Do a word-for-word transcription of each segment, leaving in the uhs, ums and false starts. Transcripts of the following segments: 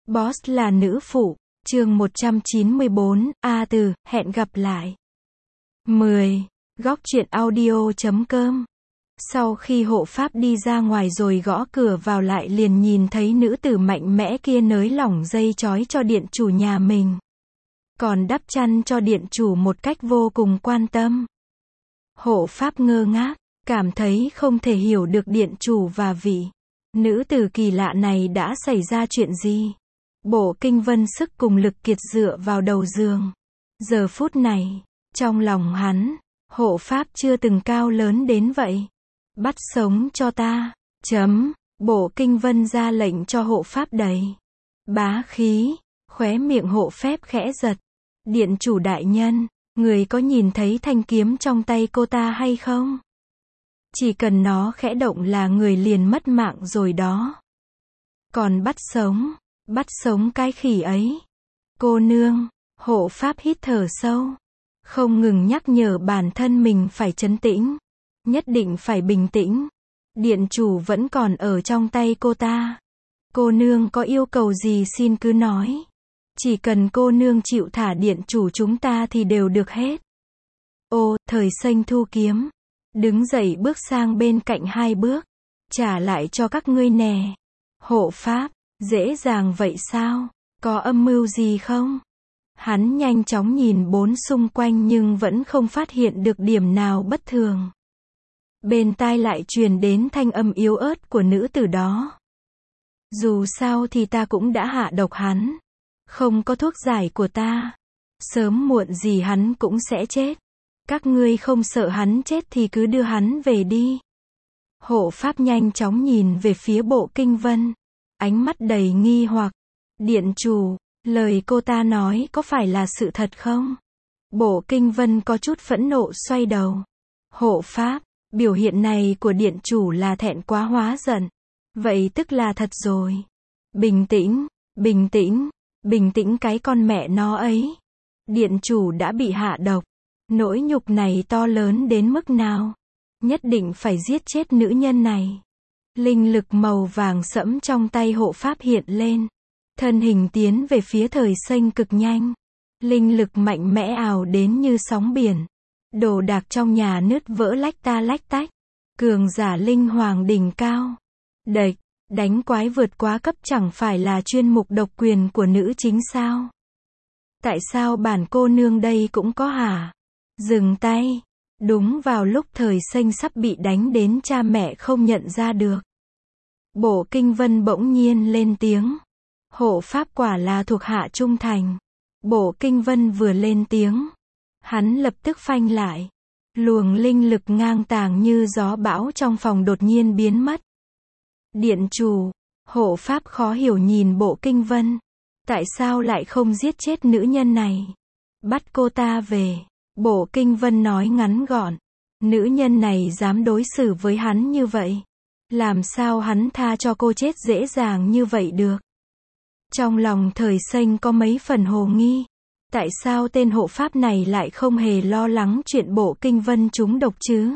Boss là nữ phụ, chương một trăm chín mươi bốn, A Từ, hẹn gặp lại. mười. Góc truyện audio chấm com. Sau khi hộ pháp đi ra ngoài rồi gõ cửa vào lại liền nhìn thấy nữ tử mạnh mẽ kia nới lỏng dây chói cho điện chủ nhà mình. Còn đắp chăn cho điện chủ một cách vô cùng quan tâm. Hộ pháp ngơ ngác, cảm thấy không thể hiểu được điện chủ và vị nữ tử kỳ lạ này đã xảy ra chuyện gì. Bộ kinh vân sức cùng lực kiệt dựa vào đầu giường. Giờ phút này, trong lòng hắn, hộ pháp chưa từng cao lớn đến vậy. Bắt sống cho ta. Chấm. Bộ kinh vân ra lệnh cho hộ pháp đầy bá khí. Khóe miệng hộ phép khẽ giật. Điện chủ đại nhân, người có nhìn thấy thanh kiếm trong tay cô ta hay không? Chỉ cần nó khẽ động là người liền mất mạng rồi đó. Còn bắt sống, bắt sống cái khỉ ấy. Cô nương, hộ pháp hít thở sâu. Không ngừng nhắc nhở bản thân mình phải trấn tĩnh. Nhất định phải bình tĩnh. Điện chủ vẫn còn ở trong tay cô ta. Cô nương có yêu cầu gì xin cứ nói. Chỉ cần cô nương chịu thả điện chủ chúng ta thì đều được hết. Ô, thời xanh thu kiếm. Đứng dậy bước sang bên cạnh hai bước. Trả lại cho các ngươi nè. Hộ pháp, dễ dàng vậy sao? Có âm mưu gì không? Hắn nhanh chóng nhìn bốn xung quanh nhưng vẫn không phát hiện được điểm nào bất thường. Bên tai lại truyền đến thanh âm yếu ớt của nữ tử đó. Dù sao thì ta cũng đã hạ độc hắn. Không có thuốc giải của ta. Sớm muộn gì hắn cũng sẽ chết. Các ngươi không sợ hắn chết thì cứ đưa hắn về đi. Hộ pháp nhanh chóng nhìn về phía bộ kinh vân. Ánh mắt đầy nghi hoặc. Điện chủ, lời cô ta nói có phải là sự thật không? Bộ kinh vân có chút phẫn nộ xoay đầu. Hộ pháp, biểu hiện này của điện chủ là thẹn quá hóa giận. Vậy tức là thật rồi. Bình tĩnh, bình tĩnh, bình tĩnh cái con mẹ nó ấy. Điện chủ đã bị hạ độc. Nỗi nhục này to lớn đến mức nào? Nhất định phải giết chết nữ nhân này. Linh lực màu vàng sẫm trong tay hộ pháp hiện lên. Thân hình tiến về phía thời xanh cực nhanh. Linh lực mạnh mẽ ào đến như sóng biển. Đồ đạc trong nhà nứt vỡ lách ta lách tách. Cường giả linh hoàng đỉnh cao. Địch, đánh quái vượt quá cấp chẳng phải là chuyên mục độc quyền của nữ chính sao? Tại sao bản cô nương đây cũng có hả? Dừng tay. Đúng vào lúc thời xanh sắp bị đánh đến cha mẹ không nhận ra được. Bộ kinh vân bỗng nhiên lên tiếng. Hộ pháp quả là thuộc hạ trung thành. Bộ kinh vân vừa lên tiếng. Hắn lập tức phanh lại. Luồng linh lực ngang tàng như gió bão trong phòng đột nhiên biến mất. Điện chủ, hộ pháp khó hiểu nhìn bộ kinh vân. Tại sao lại không giết chết nữ nhân này? Bắt cô ta về. Bộ kinh vân nói ngắn gọn. Nữ nhân này dám đối xử với hắn như vậy. Làm sao hắn tha cho cô chết dễ dàng như vậy được? Trong lòng thời xanh có mấy phần hồ nghi. Tại sao tên hộ pháp này lại không hề lo lắng chuyện bộ kinh vân trúng độc chứ?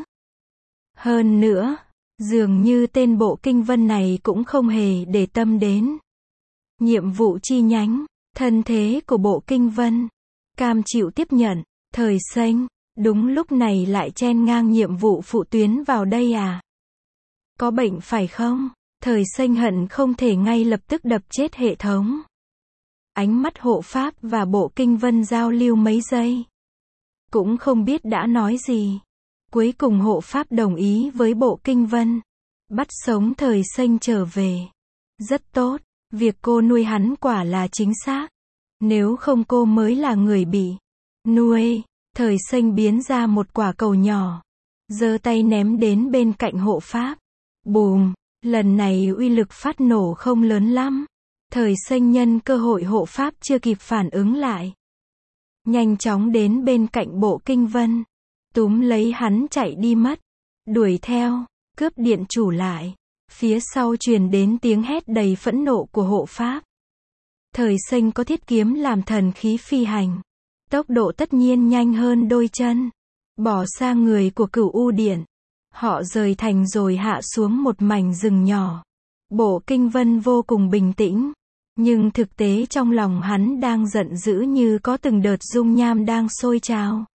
Hơn nữa, dường như tên bộ kinh vân này cũng không hề để tâm đến. Nhiệm vụ chi nhánh, thân thế của bộ kinh vân. Cam chịu tiếp nhận, thời xanh, đúng lúc này lại chen ngang nhiệm vụ phụ tuyến vào đây à? Có bệnh phải không? Thời xanh hận không thể ngay lập tức đập chết hệ thống. Ánh mắt hộ pháp và bộ kinh vân giao lưu mấy giây. Cũng không biết đã nói gì. Cuối cùng hộ pháp đồng ý với bộ kinh vân. Bắt sống thời xanh trở về. Rất tốt, việc cô nuôi hắn quả là chính xác. Nếu không cô mới là người bị nuôi. Thời xanh biến ra một quả cầu nhỏ. Giơ tay ném đến bên cạnh hộ pháp. Bùm, lần này uy lực phát nổ không lớn lắm. Thời xanh nhân cơ hội hộ pháp chưa kịp phản ứng lại. Nhanh chóng đến bên cạnh bộ kinh vân. Túm lấy hắn chạy đi mất. Đuổi theo, cướp điện chủ lại. Phía sau truyền đến tiếng hét đầy phẫn nộ của hộ pháp. Thời xanh có thiết kiếm làm thần khí phi hành. Tốc độ tất nhiên nhanh hơn đôi chân. Bỏ xa người của Cửu U Điện. Họ rời thành rồi hạ xuống một mảnh rừng nhỏ. Bộ kinh vân vô cùng bình tĩnh. Nhưng thực tế trong lòng hắn đang giận dữ như có từng đợt dung nham đang sôi trào.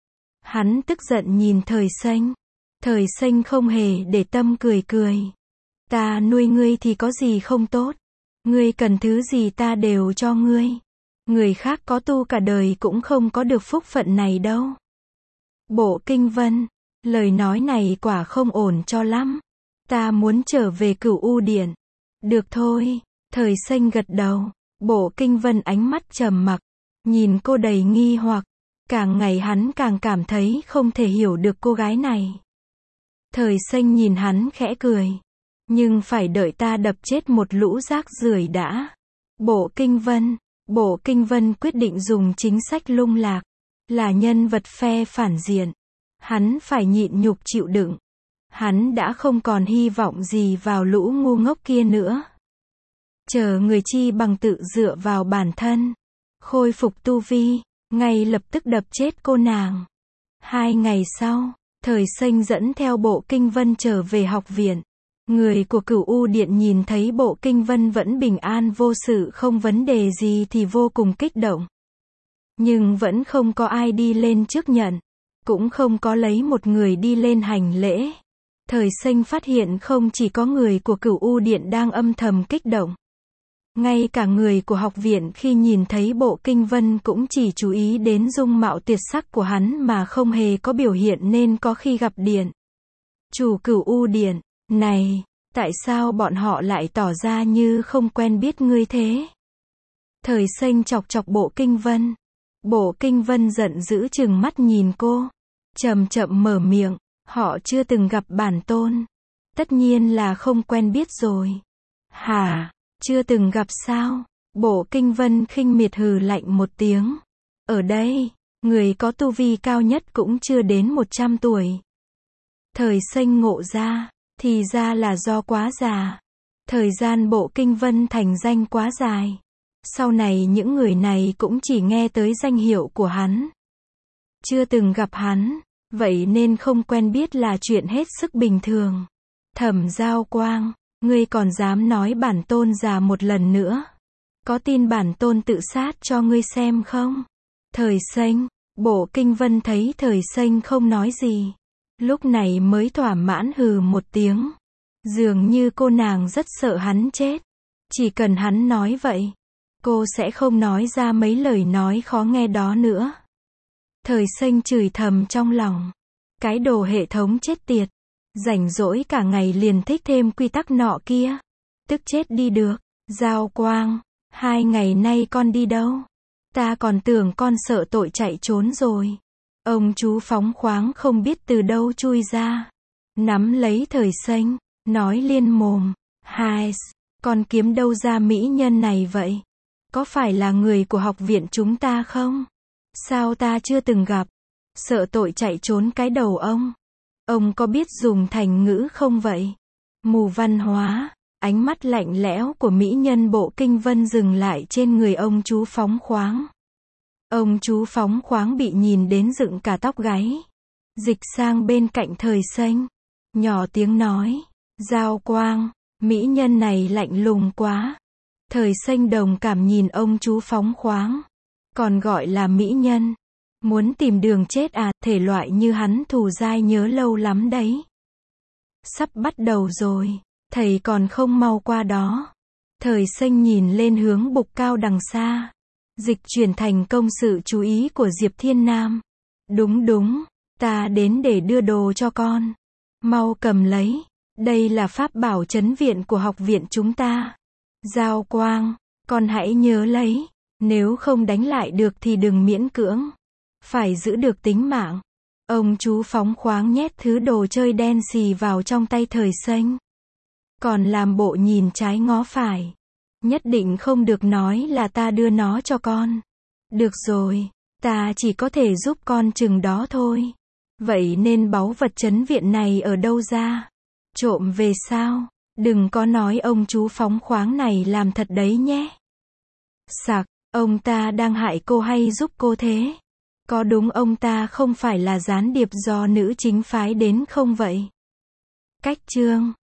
Hắn tức giận nhìn Thời Xanh. Thời Xanh không hề để tâm cười cười. Ta nuôi ngươi thì có gì không tốt. Ngươi cần thứ gì ta đều cho ngươi. Người khác có tu cả đời cũng không có được phúc phận này đâu. Bộ Kinh Vân, lời nói này quả không ổn cho lắm. Ta muốn trở về Cửu U Điện. Được thôi, Thời Xanh gật đầu. Bộ Kinh Vân ánh mắt trầm mặc, nhìn cô đầy nghi hoặc. Càng ngày hắn càng cảm thấy không thể hiểu được cô gái này. Thời Xanh nhìn hắn khẽ cười. Nhưng phải đợi ta đập chết một lũ rác rưởi đã. Bộ Kinh Vân, Bộ Kinh Vân quyết định dùng chính sách lung lạc. Là nhân vật phe phản diện. Hắn phải nhịn nhục chịu đựng. Hắn đã không còn hy vọng gì vào lũ ngu ngốc kia nữa. Chờ người chi bằng tự dựa vào bản thân. Khôi phục tu vi, ngay lập tức đập chết cô nàng. Hai ngày sau, Thời Xanh dẫn theo Bộ Kinh Vân trở về học viện. Người của Cửu U Điện nhìn thấy Bộ Kinh Vân vẫn bình an vô sự không vấn đề gì thì vô cùng kích động. Nhưng vẫn không có ai đi lên trước nhận. Cũng không có lấy một người đi lên hành lễ. Thời Xanh phát hiện không chỉ có người của Cửu U Điện đang âm thầm kích động. Ngay cả người của học viện khi nhìn thấy Bộ Kinh Vân cũng chỉ chú ý đến dung mạo tuyệt sắc của hắn mà không hề có biểu hiện nên có khi gặp điện. Chủ Cửu U Điện, này, tại sao bọn họ lại tỏ ra như không quen biết ngươi thế? Thời Xanh chọc chọc Bộ Kinh Vân. Bộ Kinh Vân giận dữ chừng mắt nhìn cô. Chậm chậm mở miệng, họ chưa từng gặp bản tôn. Tất nhiên là không quen biết rồi. Hả? Chưa từng gặp sao? Bộ Kinh Vân khinh miệt hừ lạnh một tiếng. Ở đây, người có tu vi cao nhất cũng chưa đến một trăm tuổi. Thời Xanh ngộ ra, thì ra là do quá già. Thời gian Bộ Kinh Vân thành danh quá dài. Sau này những người này cũng chỉ nghe tới danh hiệu của hắn. Chưa từng gặp hắn, vậy nên không quen biết là chuyện hết sức bình thường. Thẩm Giao Quang, ngươi còn dám nói bản tôn già một lần nữa? Có tin bản tôn tự sát cho ngươi xem không? Thời Xanh, Bộ Kinh Vân thấy Thời Xanh không nói gì. Lúc này mới thỏa mãn hừ một tiếng. Dường như cô nàng rất sợ hắn chết. Chỉ cần hắn nói vậy, cô sẽ không nói ra mấy lời nói khó nghe đó nữa. Thời Xanh chửi thầm trong lòng. Cái đồ hệ thống chết tiệt. Rảnh rỗi cả ngày liền thích thêm quy tắc nọ kia. Tức chết đi được. Giao Quang, hai ngày nay con đi đâu? Ta còn tưởng con sợ tội chạy trốn rồi. Ông chú phóng khoáng không biết từ đâu chui ra. Nắm lấy Thời Xanh, nói liên mồm. Hai, con kiếm đâu ra mỹ nhân này vậy? Có phải là người của học viện chúng ta không? Sao ta chưa từng gặp? Sợ tội chạy trốn cái đầu ông. Ông có biết dùng thành ngữ không vậy? Mù văn hóa. Ánh mắt lạnh lẽo của mỹ nhân Bộ Kinh Vân dừng lại trên người ông chú phóng khoáng. Ông chú phóng khoáng bị nhìn đến dựng cả tóc gáy. Dịch sang bên cạnh Thời Xanh. Nhỏ tiếng nói. Giao Quang, mỹ nhân này lạnh lùng quá. Thời Xanh đồng cảm nhìn ông chú phóng khoáng. Còn gọi là mỹ nhân. Muốn tìm đường chết à, thể loại như hắn thù dai nhớ lâu lắm đấy. Sắp bắt đầu rồi, thầy còn không mau qua đó. Thời Xanh nhìn lên hướng bục cao đằng xa. Dịch chuyển thành công sự chú ý của Diệp Thiên Nam. Đúng đúng, ta đến để đưa đồ cho con. Mau cầm lấy, đây là pháp bảo trấn viện của học viện chúng ta. Giao Quang, con hãy nhớ lấy, nếu không đánh lại được thì đừng miễn cưỡng. Phải giữ được tính mạng. Ông chú phóng khoáng nhét thứ đồ chơi đen xì vào trong tay Thời Xanh. Còn làm bộ nhìn trái ngó phải. Nhất định không được nói là ta đưa nó cho con. Được rồi, ta chỉ có thể giúp con chừng đó thôi. Vậy nên báu vật trấn viện này ở đâu ra? Trộm về sao? Đừng có nói ông chú phóng khoáng này làm thật đấy nhé. Sặc, ông ta đang hại cô hay giúp cô thế? Có đúng ông ta không phải là gián điệp do nữ chính phái đến không vậy? Cách chương